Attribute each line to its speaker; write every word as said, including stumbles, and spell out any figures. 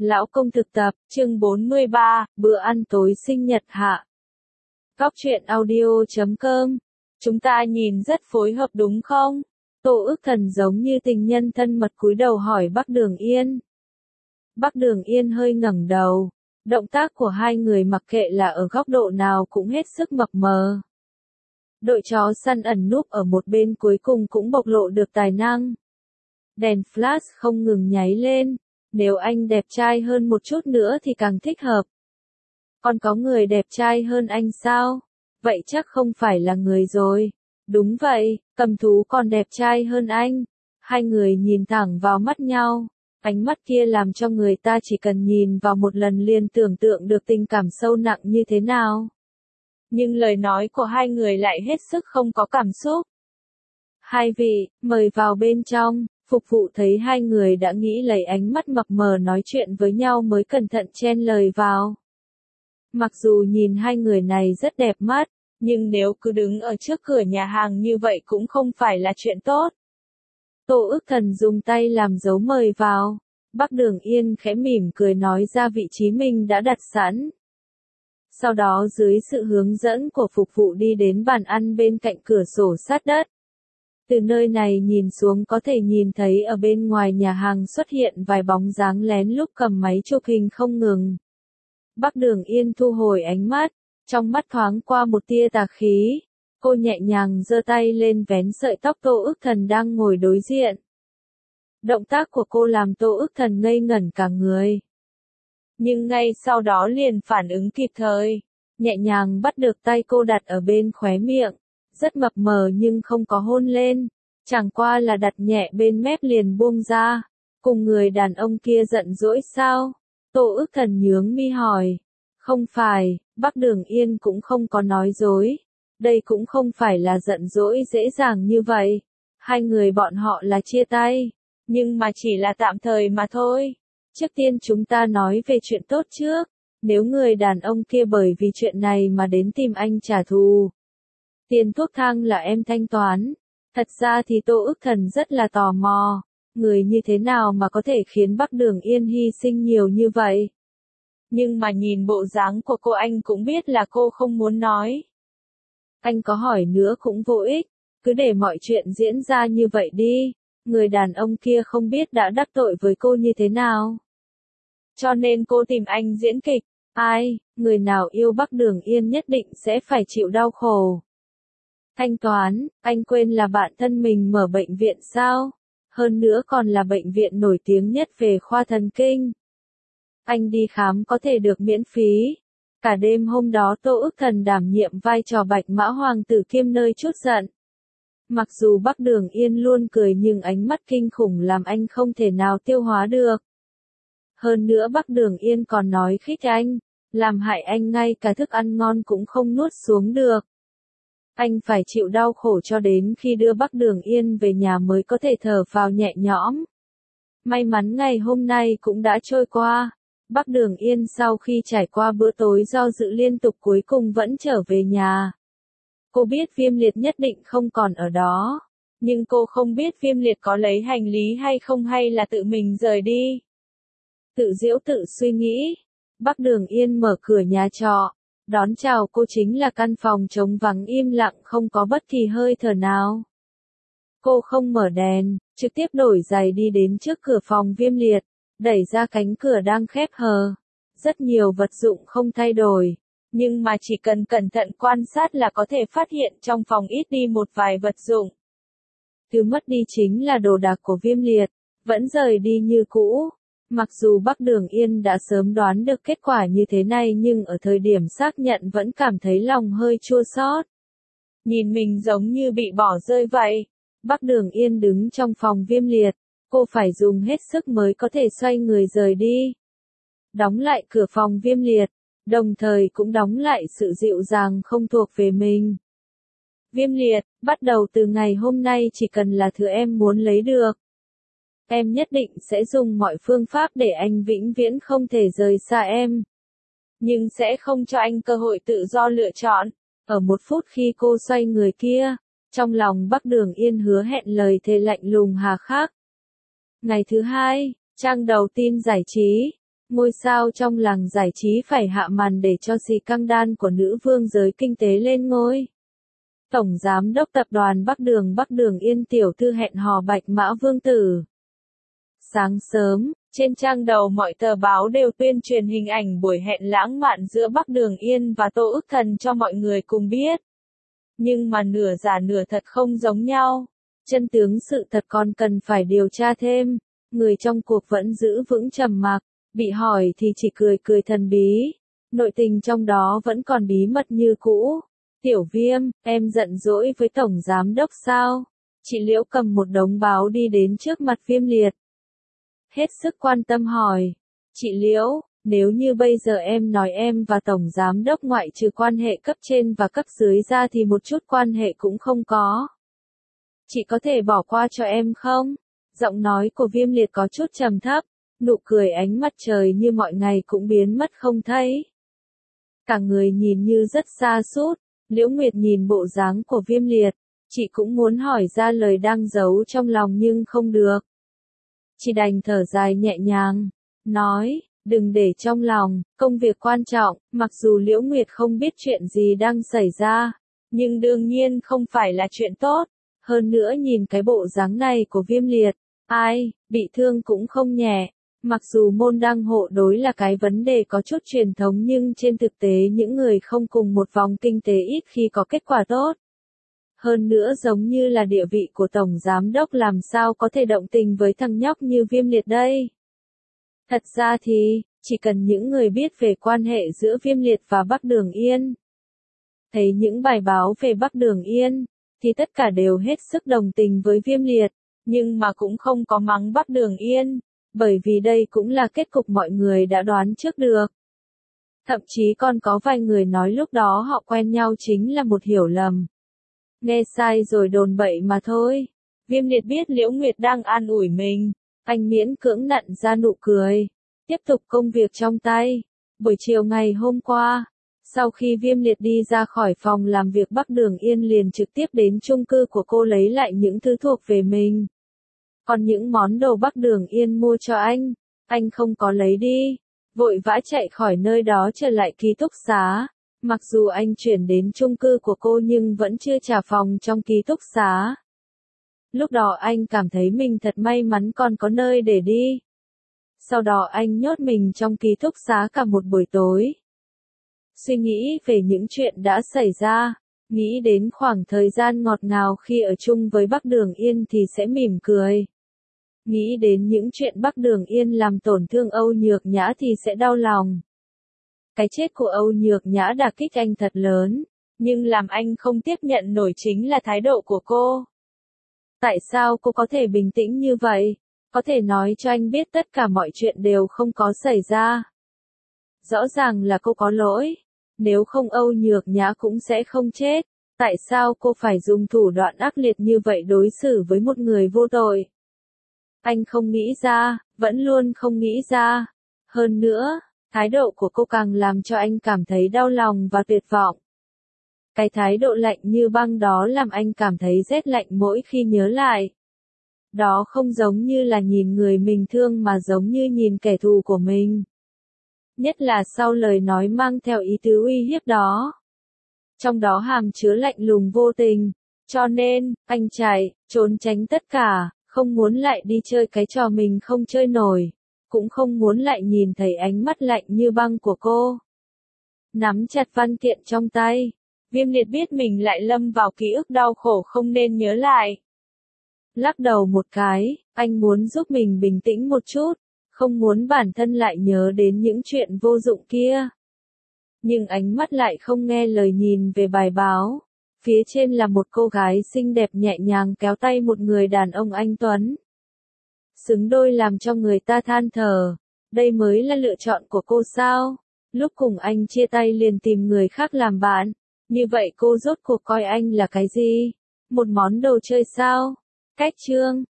Speaker 1: Lão công thực tập, chương bốn mươi ba, bữa ăn tối sinh nhật hạ. Góc truyện audio chấm com. Chúng ta nhìn rất phối hợp đúng không? Tô Ước Thần giống như tình nhân thân mật cúi đầu hỏi Bắc Đường Yên. Bắc Đường Yên hơi ngẩng đầu. Động tác của hai người mặc kệ là ở góc độ nào cũng hết sức mập mờ. Đội chó săn ẩn núp ở một bên cuối cùng cũng bộc lộ được tài năng. Đèn flash không ngừng nháy lên. Nếu anh đẹp trai hơn một chút nữa thì càng thích hợp. Còn có người đẹp trai hơn anh sao? Vậy chắc không phải là người rồi. Đúng vậy, cầm thú còn đẹp trai hơn anh. Hai người nhìn thẳng vào mắt nhau. Ánh mắt kia làm cho người ta chỉ cần nhìn vào một lần liền tưởng tượng được tình cảm sâu nặng như thế nào. Nhưng lời nói của hai người lại hết sức không có cảm xúc. Hai vị, mời vào bên trong. Phục vụ thấy hai người đã nghĩ lấy ánh mắt mập mờ nói chuyện với nhau mới cẩn thận chen lời vào. Mặc dù nhìn hai người này rất đẹp mắt, nhưng nếu cứ đứng ở trước cửa nhà hàng như vậy cũng không phải là chuyện tốt. Tô Ước Thần dùng tay làm dấu mời vào. Bắc Đường Yên khẽ mỉm cười nói ra vị trí mình đã đặt sẵn. Sau đó dưới sự hướng dẫn của phục vụ đi đến bàn ăn bên cạnh cửa sổ sát đất. Từ nơi này nhìn xuống có thể nhìn thấy ở bên ngoài nhà hàng xuất hiện vài bóng dáng lén lút cầm máy chụp hình không ngừng. Bắc Đường Yên thu hồi ánh mắt, trong mắt thoáng qua một tia tà khí. Cô nhẹ nhàng giơ tay lên vén sợi tóc Tô Ước Thần đang ngồi đối diện. Động tác của cô làm Tô Ước Thần ngây ngẩn cả người. Nhưng ngay sau đó liền phản ứng kịp thời, nhẹ nhàng bắt được tay cô đặt ở bên khóe miệng. Rất mập mờ nhưng không có hôn lên, chẳng qua là đặt nhẹ bên mép liền buông ra. Cùng người đàn ông kia giận dỗi sao? Tô Ước Thần nhướng mi hỏi. Không phải, Bắc Đường Yên cũng không có nói dối. Đây cũng không phải là giận dỗi dễ dàng như vậy. Hai người bọn họ là chia tay, nhưng mà chỉ là tạm thời mà thôi. Trước tiên chúng ta nói về chuyện tốt trước. Nếu người đàn ông kia bởi vì chuyện này mà đến tìm anh trả thù, tiền thuốc thang là em thanh toán. Thật ra thì Tô Ước Thần rất là tò mò. Người như thế nào mà có thể khiến Bắc Đường Yên hy sinh nhiều như vậy? Nhưng mà nhìn bộ dáng của cô anh cũng biết là cô không muốn nói. Anh có hỏi nữa cũng vô ích. Cứ để mọi chuyện diễn ra như vậy đi. Người đàn ông kia không biết đã đắc tội với cô như thế nào. Cho nên cô tìm anh diễn kịch. Ai, người nào yêu Bắc Đường Yên nhất định sẽ phải chịu đau khổ. Thanh toán, anh quên là bạn thân mình mở bệnh viện sao? Hơn nữa còn là bệnh viện nổi tiếng nhất về khoa thần kinh. Anh đi khám có thể được miễn phí. Cả đêm hôm đó Tô Ước Thần đảm nhiệm vai trò Bạch Mã Hoàng tử kiêm nơi chút giận. Mặc dù Bắc Đường Yên luôn cười nhưng ánh mắt kinh khủng làm anh không thể nào tiêu hóa được. Hơn nữa Bắc Đường Yên còn nói khích anh, làm hại anh ngay cả thức ăn ngon cũng không nuốt xuống được. Anh phải chịu đau khổ cho đến khi đưa Bắc Đường Yên về nhà mới có thể thở phào nhẹ nhõm. May mắn ngày hôm nay cũng đã trôi qua. Bắc Đường Yên sau khi trải qua bữa tối do dự liên tục cuối cùng vẫn trở về nhà. Cô biết Viêm Liệt nhất định không còn ở đó. Nhưng cô không biết Viêm Liệt có lấy hành lý hay không hay là tự mình rời đi. Tự giễu tự suy nghĩ. Bắc Đường Yên mở cửa nhà trọ. Đón chào cô chính là căn phòng trống vắng im lặng không có bất kỳ hơi thở nào. Cô không mở đèn, trực tiếp đổi giày đi đến trước cửa phòng Viêm Liệt, đẩy ra cánh cửa đang khép hờ. Rất nhiều vật dụng không thay đổi, nhưng mà chỉ cần cẩn thận quan sát là có thể phát hiện trong phòng ít đi một vài vật dụng. Thứ mất đi chính là đồ đạc của Viêm Liệt, vẫn rời đi như cũ. Mặc dù Bắc Đường Yên đã sớm đoán được kết quả như thế này nhưng ở thời điểm xác nhận vẫn cảm thấy lòng hơi chua xót. Nhìn mình giống như bị bỏ rơi vậy. Bắc Đường Yên đứng trong phòng Viêm Liệt, cô phải dùng hết sức mới có thể xoay người rời đi. Đóng lại cửa phòng Viêm Liệt, đồng thời cũng đóng lại sự dịu dàng không thuộc về mình. Viêm Liệt, bắt đầu từ ngày hôm nay chỉ cần là thứ em muốn lấy được. Em nhất định sẽ dùng mọi phương pháp để anh vĩnh viễn không thể rời xa em. Nhưng sẽ không cho anh cơ hội tự do lựa chọn. Ở một phút khi cô xoay người kia, trong lòng Bắc Đường Yên hứa hẹn lời thề lạnh lùng hà khắc. Ngày thứ hai, trang đầu tin giải trí. ngôi sao trong làng giải trí phải hạ màn để cho xì căng đan của nữ vương giới kinh tế lên ngôi. Tổng giám đốc tập đoàn Bắc Đường Bắc Đường Yên tiểu thư hẹn hò Bạch Mã Vương tử. Sáng sớm, trên trang đầu mọi tờ báo đều tuyên truyền hình ảnh buổi hẹn lãng mạn giữa Bắc Đường Yên và Tô Ức Thần cho mọi người cùng biết. Nhưng mà nửa giả nửa thật không giống nhau. Chân tướng sự thật còn cần phải điều tra thêm. Người trong cuộc vẫn giữ vững trầm mặc, bị hỏi thì chỉ cười cười thần bí. Nội tình trong đó vẫn còn bí mật như cũ. Tiểu Viêm, em giận dỗi với Tổng Giám Đốc sao? Chị Liễu cầm một đống báo đi đến trước mặt Viêm Liệt. Hết sức quan tâm hỏi. Chị Liễu, nếu như bây giờ em nói em và Tổng Giám Đốc ngoại trừ quan hệ cấp trên và cấp dưới ra thì một chút quan hệ cũng không có. Chị có thể bỏ qua cho em không? Giọng nói của Viêm Liệt có chút trầm thấp, nụ cười ánh mặt trời như mọi ngày cũng biến mất không thấy. Cả người nhìn như rất xa sút. Liễu Nguyệt nhìn bộ dáng của Viêm Liệt, chị cũng muốn hỏi ra lời đang giấu trong lòng nhưng không được. Chị đành thở dài nhẹ nhàng, nói, đừng để trong lòng, công việc quan trọng, mặc dù Liễu Nguyệt không biết chuyện gì đang xảy ra, nhưng đương nhiên không phải là chuyện tốt. Hơn nữa nhìn cái bộ dáng này của Viêm Liệt, ai, bị thương cũng không nhẹ. Mặc dù môn đăng hộ đối là cái vấn đề có chút truyền thống nhưng trên thực tế những người không cùng một vòng kinh tế ít khi có kết quả tốt. Hơn nữa giống như là địa vị của Tổng Giám Đốc làm sao có thể động tình với thằng nhóc như Viêm Liệt đây. Thật ra thì, chỉ cần những người biết về quan hệ giữa Viêm Liệt và Bắc Đường Yên. Thấy những bài báo về Bắc Đường Yên, thì tất cả đều hết sức đồng tình với Viêm Liệt, nhưng mà cũng không có mắng Bắc Đường Yên. Bởi vì đây cũng là kết cục mọi người đã đoán trước được. Thậm chí còn có vài người nói lúc đó họ quen nhau chính là một hiểu lầm. Nghe sai rồi đồn bậy mà thôi. Viêm Liệt biết Liễu Nguyệt đang an ủi mình. Anh miễn cưỡng nặn ra nụ cười. Tiếp tục công việc trong tay. Buổi chiều ngày hôm qua, sau khi Viêm Liệt đi ra khỏi phòng làm việc Bắc Đường Yên liền trực tiếp đến chung cư của cô lấy lại những thứ thuộc về mình. Còn những món đồ Bắc Đường Yên mua cho anh, anh không có lấy đi. Vội vã chạy khỏi nơi đó trở lại ký túc xá. Mặc dù anh chuyển đến chung cư của cô nhưng vẫn chưa trả phòng trong ký túc xá. Lúc đó anh cảm thấy mình thật may mắn còn có nơi để đi. Sau đó anh nhốt mình trong ký túc xá cả một buổi tối. Suy nghĩ về những chuyện đã xảy ra. Nghĩ đến khoảng thời gian ngọt ngào khi ở chung với Bắc Đường Yên thì sẽ mỉm cười. Nghĩ đến những chuyện Bắc Đường Yên làm tổn thương Âu Nhược Nhã thì sẽ đau lòng. Cái chết của Âu Nhược Nhã đả kích anh thật lớn, nhưng làm anh không tiếp nhận nổi chính là thái độ của cô. Tại sao cô có thể bình tĩnh như vậy? Có thể nói cho anh biết tất cả mọi chuyện đều không có xảy ra. Rõ ràng là cô có lỗi. Nếu không Âu Nhược Nhã cũng sẽ không chết. Tại sao cô phải dùng thủ đoạn ác liệt như vậy đối xử với một người vô tội? Anh không nghĩ ra, vẫn luôn không nghĩ ra. Hơn nữa, thái độ của cô càng làm cho anh cảm thấy đau lòng và tuyệt vọng. Cái thái độ lạnh như băng đó làm anh cảm thấy rét lạnh mỗi khi nhớ lại. Đó không giống như là nhìn người mình thương mà giống như nhìn kẻ thù của mình. Nhất là sau lời nói mang theo ý tứ uy hiếp đó. Trong đó hàm chứa lạnh lùng vô tình. Cho nên, anh chạy, trốn tránh tất cả, không muốn lại đi chơi cái trò mình không chơi nổi. Cũng không muốn lại nhìn thấy ánh mắt lạnh như băng của cô. Nắm chặt văn kiện trong tay. Viêm Liệt biết mình lại lâm vào ký ức đau khổ không nên nhớ lại. Lắc đầu một cái, anh muốn giúp mình bình tĩnh một chút. Không muốn bản thân lại nhớ đến những chuyện vô dụng kia. Nhưng ánh mắt lại không nghe lời nhìn về bài báo. Phía trên là một cô gái xinh đẹp nhẹ nhàng kéo tay một người đàn ông anh tuấn. Xứng đôi làm cho người ta than thở. Đây mới là lựa chọn của cô sao? Lúc cùng anh chia tay liền tìm người khác làm bạn. Như vậy cô rốt cuộc coi anh là cái gì? Một món đồ chơi sao? Cách chương